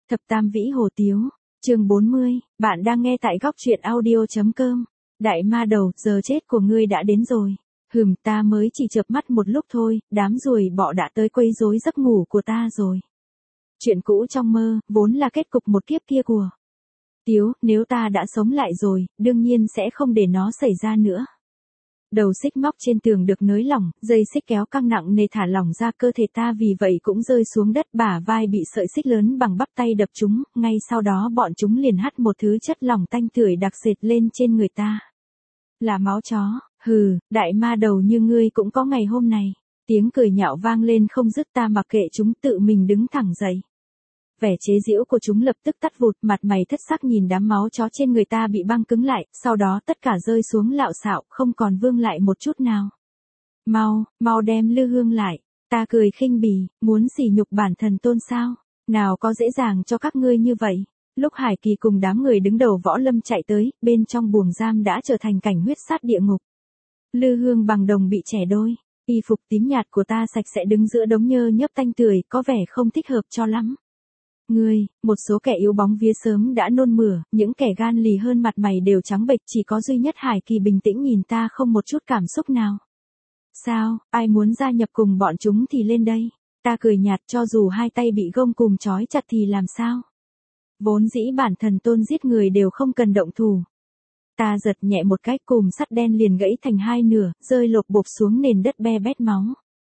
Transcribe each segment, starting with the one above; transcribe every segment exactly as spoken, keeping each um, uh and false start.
Thập Tam Vĩ Hồ Tiếu, chương bốn mươi, bạn đang nghe tại góc truyện audio.com. Đại ma đầu, giờ chết của ngươi đã đến rồi. Hừm, ta mới chỉ chợp mắt một lúc thôi, đám ruồi bọ đã tới quấy rối giấc ngủ của ta rồi. Chuyện cũ trong mơ, vốn là kết cục một kiếp kia của Tiếu, nếu ta đã sống lại rồi, đương nhiên sẽ không để nó xảy ra nữa. Đầu xích móc trên tường được nới lỏng, dây xích kéo căng nặng nề thả lỏng ra, cơ thể ta vì vậy cũng rơi xuống đất, bả vai bị sợi xích lớn bằng bắp tay đập trúng, ngay sau đó bọn chúng liền hắt một thứ chất lỏng tanh tưởi đặc sệt lên trên người ta. Là máu chó, hừ, đại ma đầu như ngươi cũng có ngày hôm này. Tiếng cười nhạo vang lên không dứt, ta mặc kệ chúng, tự mình đứng thẳng dậy. Vẻ chế giễu của chúng lập tức tắt vụt, mặt mày thất sắc nhìn đám máu chó trên người ta bị băng cứng lại, sau đó tất cả rơi xuống lạo xạo, không còn vương lại một chút nào. Mau, mau đem Lư Hương lại. Ta cười khinh bỉ, muốn sỉ nhục bản thần tôn sao? Nào có dễ dàng cho các ngươi như vậy. Lúc Hải Kỳ cùng đám người đứng đầu võ lâm chạy tới, bên trong buồng giam đã trở thành cảnh huyết sát địa ngục. Lư Hương bằng đồng bị chẻ đôi, y phục tím nhạt của ta sạch sẽ đứng giữa đống nhơ nhớp tanh tưởi, có vẻ không thích hợp cho lắm. Ngươi, một số kẻ yếu bóng vía sớm đã nôn mửa, những kẻ gan lì hơn mặt mày đều trắng bệch, chỉ có duy nhất Hải Kỳ bình tĩnh nhìn ta không một chút cảm xúc nào. Sao, ai muốn gia nhập cùng bọn chúng thì lên đây. Ta cười nhạt, cho dù hai tay bị gông cùm trói chặt thì làm sao. Vốn dĩ bản thần tôn giết người đều không cần động thủ. Ta giật nhẹ một cái, cùm sắt đen liền gãy thành hai nửa, rơi lộp bộp xuống nền đất be bét máu.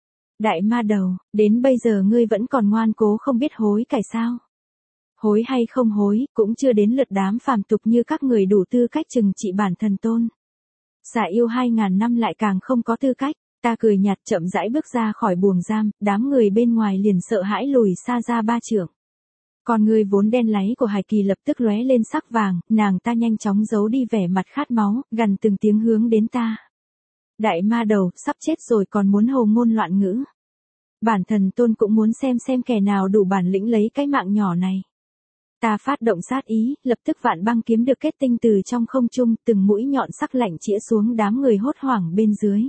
Đại ma đầu, đến bây giờ ngươi vẫn còn ngoan cố không biết hối cải sao? Hối hay không hối, cũng chưa đến lượt đám phàm tục như các người đủ tư cách trừng trị bản thần tôn. Xả yêu hai ngàn năm lại càng không có tư cách. Ta cười nhạt chậm rãi bước ra khỏi buồng giam, đám người bên ngoài liền sợ hãi lùi xa ra ba trượng. Còn người vốn đen láy của Hải Kỳ lập tức lóe lên sắc vàng, nàng ta nhanh chóng giấu đi vẻ mặt khát máu, gằn từng tiếng hướng đến ta. Đại ma đầu, sắp chết rồi còn muốn hồ ngôn loạn ngữ. Bản thần tôn cũng muốn xem xem kẻ nào đủ bản lĩnh lấy cái mạng nhỏ này. Ta phát động sát ý, lập tức vạn băng kiếm được kết tinh từ trong không trung, từng mũi nhọn sắc lạnh chĩa xuống đám người hốt hoảng bên dưới.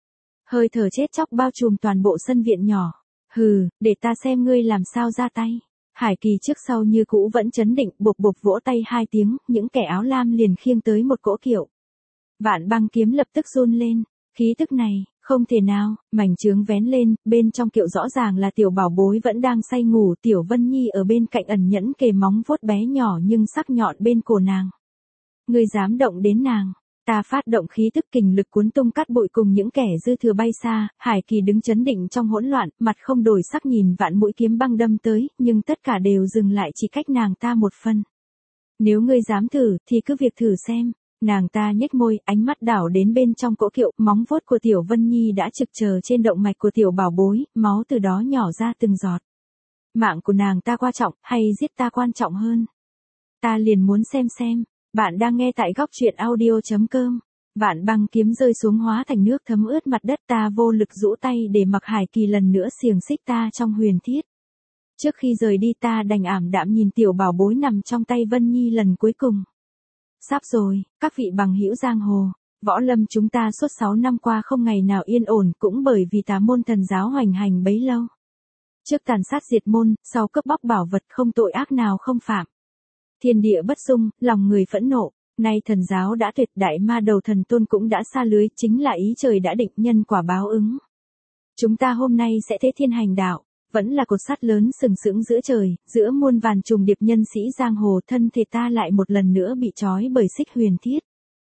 Hơi thở chết chóc bao trùm toàn bộ sân viện nhỏ. Hừ, để ta xem ngươi làm sao ra tay. Hải Kỳ trước sau như cũ vẫn chấn định, bộp bộp vỗ tay hai tiếng, những kẻ áo lam liền khiêng tới một cỗ kiệu. Vạn băng kiếm lập tức run lên, khí tức này, không thể nào, mảnh trướng vén lên, bên trong kiệu rõ ràng là tiểu bảo bối vẫn đang say ngủ, Tiểu Vân Nhi ở bên cạnh ẩn nhẫn kề móng vuốt bé nhỏ nhưng sắc nhọn bên cổ nàng. Ngươi dám động đến nàng. Ta phát động khí tức kình lực cuốn tung cát bụi cùng những kẻ dư thừa bay xa, Hải Kỳ đứng chấn định trong hỗn loạn, mặt không đổi sắc nhìn vạn mũi kiếm băng đâm tới, nhưng tất cả đều dừng lại chỉ cách nàng ta một phân. Nếu ngươi dám thử, thì cứ việc thử xem. Nàng ta nhếch môi, ánh mắt đảo đến bên trong cỗ kiệu, móng vuốt của Tiểu Vân Nhi đã trực chờ trên động mạch của tiểu bảo bối, máu từ đó nhỏ ra từng giọt. Mạng của nàng ta quan trọng, hay giết ta quan trọng hơn? Ta liền muốn xem xem. Bạn đang nghe tại góc truyện audio.com. Vạn băng kiếm rơi xuống hóa thành nước thấm ướt mặt đất, ta vô lực rũ tay để mặc Hải Kỳ lần nữa xiềng xích ta trong huyền thiết. Trước khi rời đi ta đành ảm đạm nhìn tiểu bảo bối nằm trong tay Vân Nhi lần cuối cùng. Sắp rồi, các vị bằng hữu giang hồ, võ lâm chúng ta suốt sáu năm qua không ngày nào yên ổn, cũng bởi vì tà môn thần giáo hoành hành bấy lâu. Trước tàn sát diệt môn, sau cướp bóc bảo vật, không tội ác nào không phạm. Thiên địa bất dung, lòng người phẫn nộ, nay thần giáo đã tuyệt, đại ma đầu thần tôn cũng đã xa lưới, chính là ý trời đã định, nhân quả báo ứng. Chúng ta hôm nay sẽ thế thiên hành đạo, vẫn là cột sắt lớn sừng sững giữa trời, giữa muôn vàn trùng điệp nhân sĩ giang hồ, thân thể ta lại một lần nữa bị trói bởi xích huyền thiết.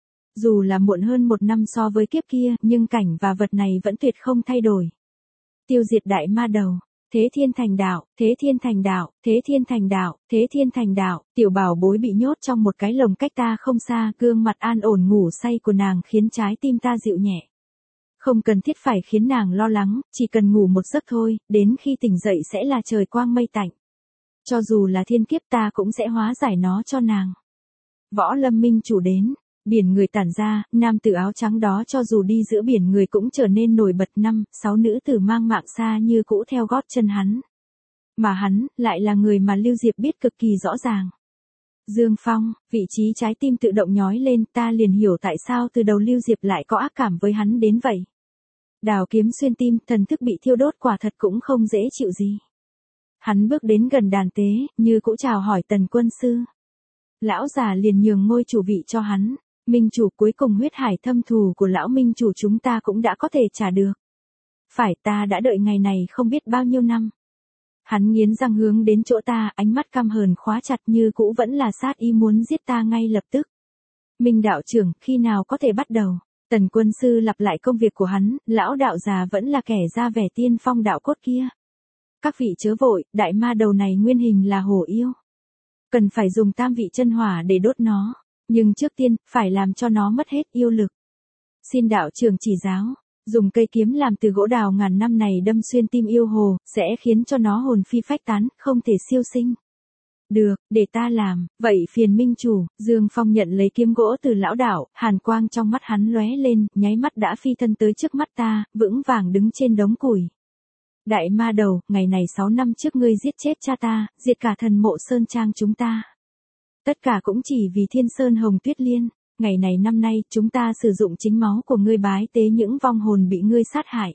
Dù là muộn hơn một năm so với kiếp kia, nhưng cảnh và vật này vẫn tuyệt không thay đổi. Tiêu diệt đại ma đầu. Thế thiên thành đạo, thế thiên thành đạo, thế thiên thành đạo, thế thiên thành đạo, tiểu bảo bối bị nhốt trong một cái lồng cách ta không xa, gương mặt an ổn ngủ say của nàng khiến trái tim ta dịu nhẹ. Không cần thiết phải khiến nàng lo lắng, chỉ cần ngủ một giấc thôi, đến khi tỉnh dậy sẽ là trời quang mây tạnh. Cho dù là thiên kiếp ta cũng sẽ hóa giải nó cho nàng. Võ lâm minh chủ đến. Biển người tản ra, nam tử áo trắng đó cho dù đi giữa biển người cũng trở nên nổi bật, năm, sáu nữ tử mang mạng xa như cũ theo gót chân hắn. Mà hắn, lại là người mà Lưu Diệp biết cực kỳ rõ ràng. Dương Phong, vị trí trái tim tự động nhói lên, ta liền hiểu tại sao từ đầu Lưu Diệp lại có ác cảm với hắn đến vậy. Đào kiếm xuyên tim, thần thức bị thiêu đốt quả thật cũng không dễ chịu gì. Hắn bước đến gần đàn tế, như cũ chào hỏi Tần quân sư. Lão già liền nhường ngôi chủ vị cho hắn. Minh chủ, cuối cùng huyết hải thâm thù của lão minh chủ chúng ta cũng đã có thể trả được. Phải, ta đã đợi ngày này không biết bao nhiêu năm. Hắn nghiến răng hướng đến chỗ ta, ánh mắt căm hờn khóa chặt, như cũ vẫn là sát ý muốn giết ta ngay lập tức. Minh đạo trưởng, khi nào có thể bắt đầu? Tần quân sư lặp lại công việc của hắn, lão đạo già vẫn là kẻ ra vẻ tiên phong đạo cốt kia. Các vị chớ vội, đại ma đầu này nguyên hình là hổ yêu. Cần phải dùng tam vị chân hỏa để đốt nó, nhưng trước tiên, phải làm cho nó mất hết yêu lực. Xin đạo trưởng chỉ giáo, dùng cây kiếm làm từ gỗ đào ngàn năm này đâm xuyên tim yêu hồ, sẽ khiến cho nó hồn phi phách tán, không thể siêu sinh. Được, để ta làm, vậy phiền minh chủ. Dương Phong nhận lấy kiếm gỗ từ lão đạo, hàn quang trong mắt hắn lóe lên, nháy mắt đã phi thân tới trước mắt ta, vững vàng đứng trên đống củi. Đại ma đầu, ngày này sáu năm trước ngươi giết chết cha ta, diệt cả thần mộ sơn trang chúng ta. Tất cả cũng chỉ vì Thiên Sơn Hồng Tuyết Liên. Ngày này năm nay, chúng ta sử dụng chính máu của ngươi bái tế những vong hồn bị ngươi sát hại.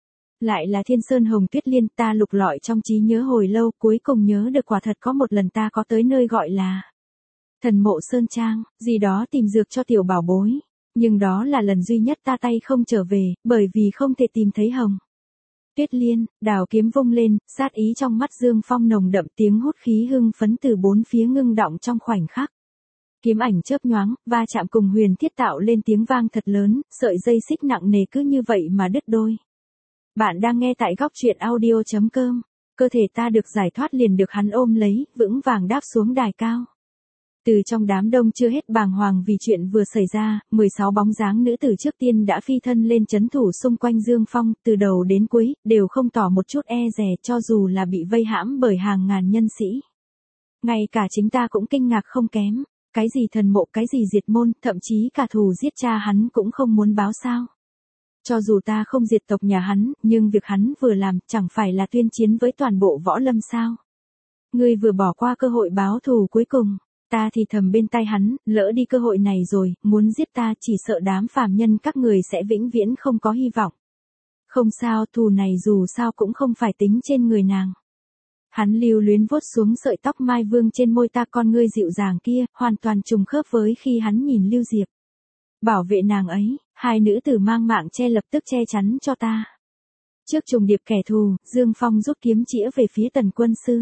Lại là Thiên Sơn Hồng Tuyết Liên, ta lục lọi trong trí nhớ hồi lâu, cuối cùng nhớ được quả thật có một lần ta có tới nơi gọi là Thần Mộ Sơn Trang, gì đó tìm dược cho tiểu bảo bối. Nhưng đó là lần duy nhất ta tay không trở về, bởi vì không thể tìm thấy Hồng Tuyết Liên. Đào kiếm vung lên, sát ý trong mắt Dương Phong nồng đậm, tiếng hút khí hưng phấn từ bốn phía ngưng đọng trong khoảnh khắc. Kiếm ảnh chớp nhoáng, va chạm cùng huyền thiết tạo lên tiếng vang thật lớn, sợi dây xích nặng nề cứ như vậy mà đứt đôi. Bạn đang nghe tại góc truyện audio chấm com. Cơ thể ta được giải thoát liền được hắn ôm lấy, vững vàng đáp xuống đài cao. Từ trong đám đông chưa hết bàng hoàng vì chuyện vừa xảy ra, mười sáu bóng dáng nữ tử trước tiên đã phi thân lên trấn thủ xung quanh Dương Phong, từ đầu đến cuối, đều không tỏ một chút e dè, cho dù là bị vây hãm bởi hàng ngàn nhân sĩ. Ngay cả chính ta cũng kinh ngạc không kém. Cái gì thần mộ, cái gì diệt môn, thậm chí cả thù giết cha hắn cũng không muốn báo sao. Cho dù ta không diệt tộc nhà hắn, nhưng việc hắn vừa làm chẳng phải là tuyên chiến với toàn bộ võ lâm sao. Ngươi vừa bỏ qua cơ hội báo thù cuối cùng, ta thì thầm bên tai hắn, lỡ đi cơ hội này rồi, muốn giết ta chỉ sợ đám phàm nhân các người sẽ vĩnh viễn không có hy vọng. Không sao, thù này dù sao cũng không phải tính trên người nàng. Hắn lưu luyến vuốt xuống sợi tóc mai vương trên môi ta, con ngươi dịu dàng kia, hoàn toàn trùng khớp với khi hắn nhìn Lưu Diệp. Bảo vệ nàng ấy, hai nữ tử mang mạng che lập tức che chắn cho ta. Trước trùng điệp kẻ thù, Dương Phong rút kiếm chĩa về phía Tần quân sư.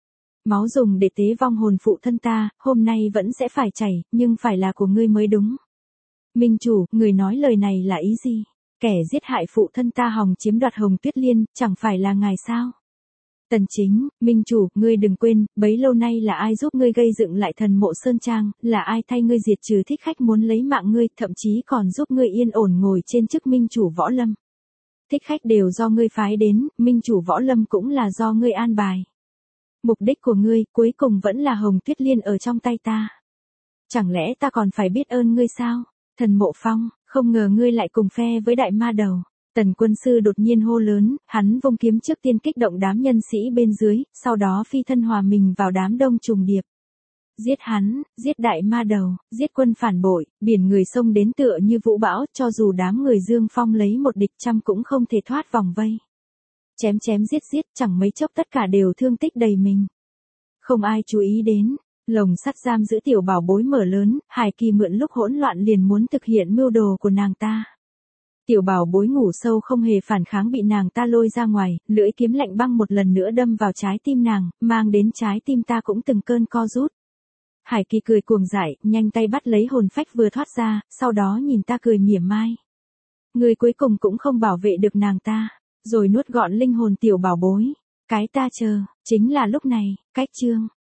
Máu dùng để tế vong hồn phụ thân ta, hôm nay vẫn sẽ phải chảy, nhưng phải là của ngươi mới đúng. Minh chủ, người nói lời này là ý gì? Kẻ giết hại phụ thân ta hòng chiếm đoạt Hồng Tuyết Liên, chẳng phải là ngài sao? Tần Chính, Minh chủ, ngươi đừng quên, bấy lâu nay là ai giúp ngươi gây dựng lại thần mộ Sơn Trang, là ai thay ngươi diệt trừ thích khách muốn lấy mạng ngươi, thậm chí còn giúp ngươi yên ổn ngồi trên chức Minh chủ võ lâm. Thích khách đều do ngươi phái đến, Minh chủ võ lâm cũng là do ngươi an bài. Mục đích của ngươi, cuối cùng vẫn là Hồng Tuyết Liên ở trong tay ta. Chẳng lẽ ta còn phải biết ơn ngươi sao? Thần Mộ Phong, không ngờ ngươi lại cùng phe với đại ma đầu. Tần quân sư đột nhiên hô lớn, hắn vung kiếm trước tiên kích động đám nhân sĩ bên dưới, sau đó phi thân hòa mình vào đám đông trùng điệp. Giết hắn, giết đại ma đầu, giết quân phản bội, biển người xông đến tựa như vũ bão, cho dù đám người Dương Phong lấy một địch trăm cũng không thể thoát vòng vây. Chém chém giết giết, chẳng mấy chốc tất cả đều thương tích đầy mình. Không ai chú ý đến, lồng sắt giam giữ tiểu bảo bối mở lớn, Hải Kỳ mượn lúc hỗn loạn liền muốn thực hiện mưu đồ của nàng ta. Tiểu bảo bối ngủ sâu không hề phản kháng bị nàng ta lôi ra ngoài, lưỡi kiếm lạnh băng một lần nữa đâm vào trái tim nàng, mang đến trái tim ta cũng từng cơn co rút. Hải Kỳ cười cuồng dại, nhanh tay bắt lấy hồn phách vừa thoát ra, sau đó nhìn ta cười mỉa mai. Người cuối cùng cũng không bảo vệ được nàng ta, rồi nuốt gọn linh hồn tiểu bảo bối. Cái ta chờ, chính là lúc này, cách chương.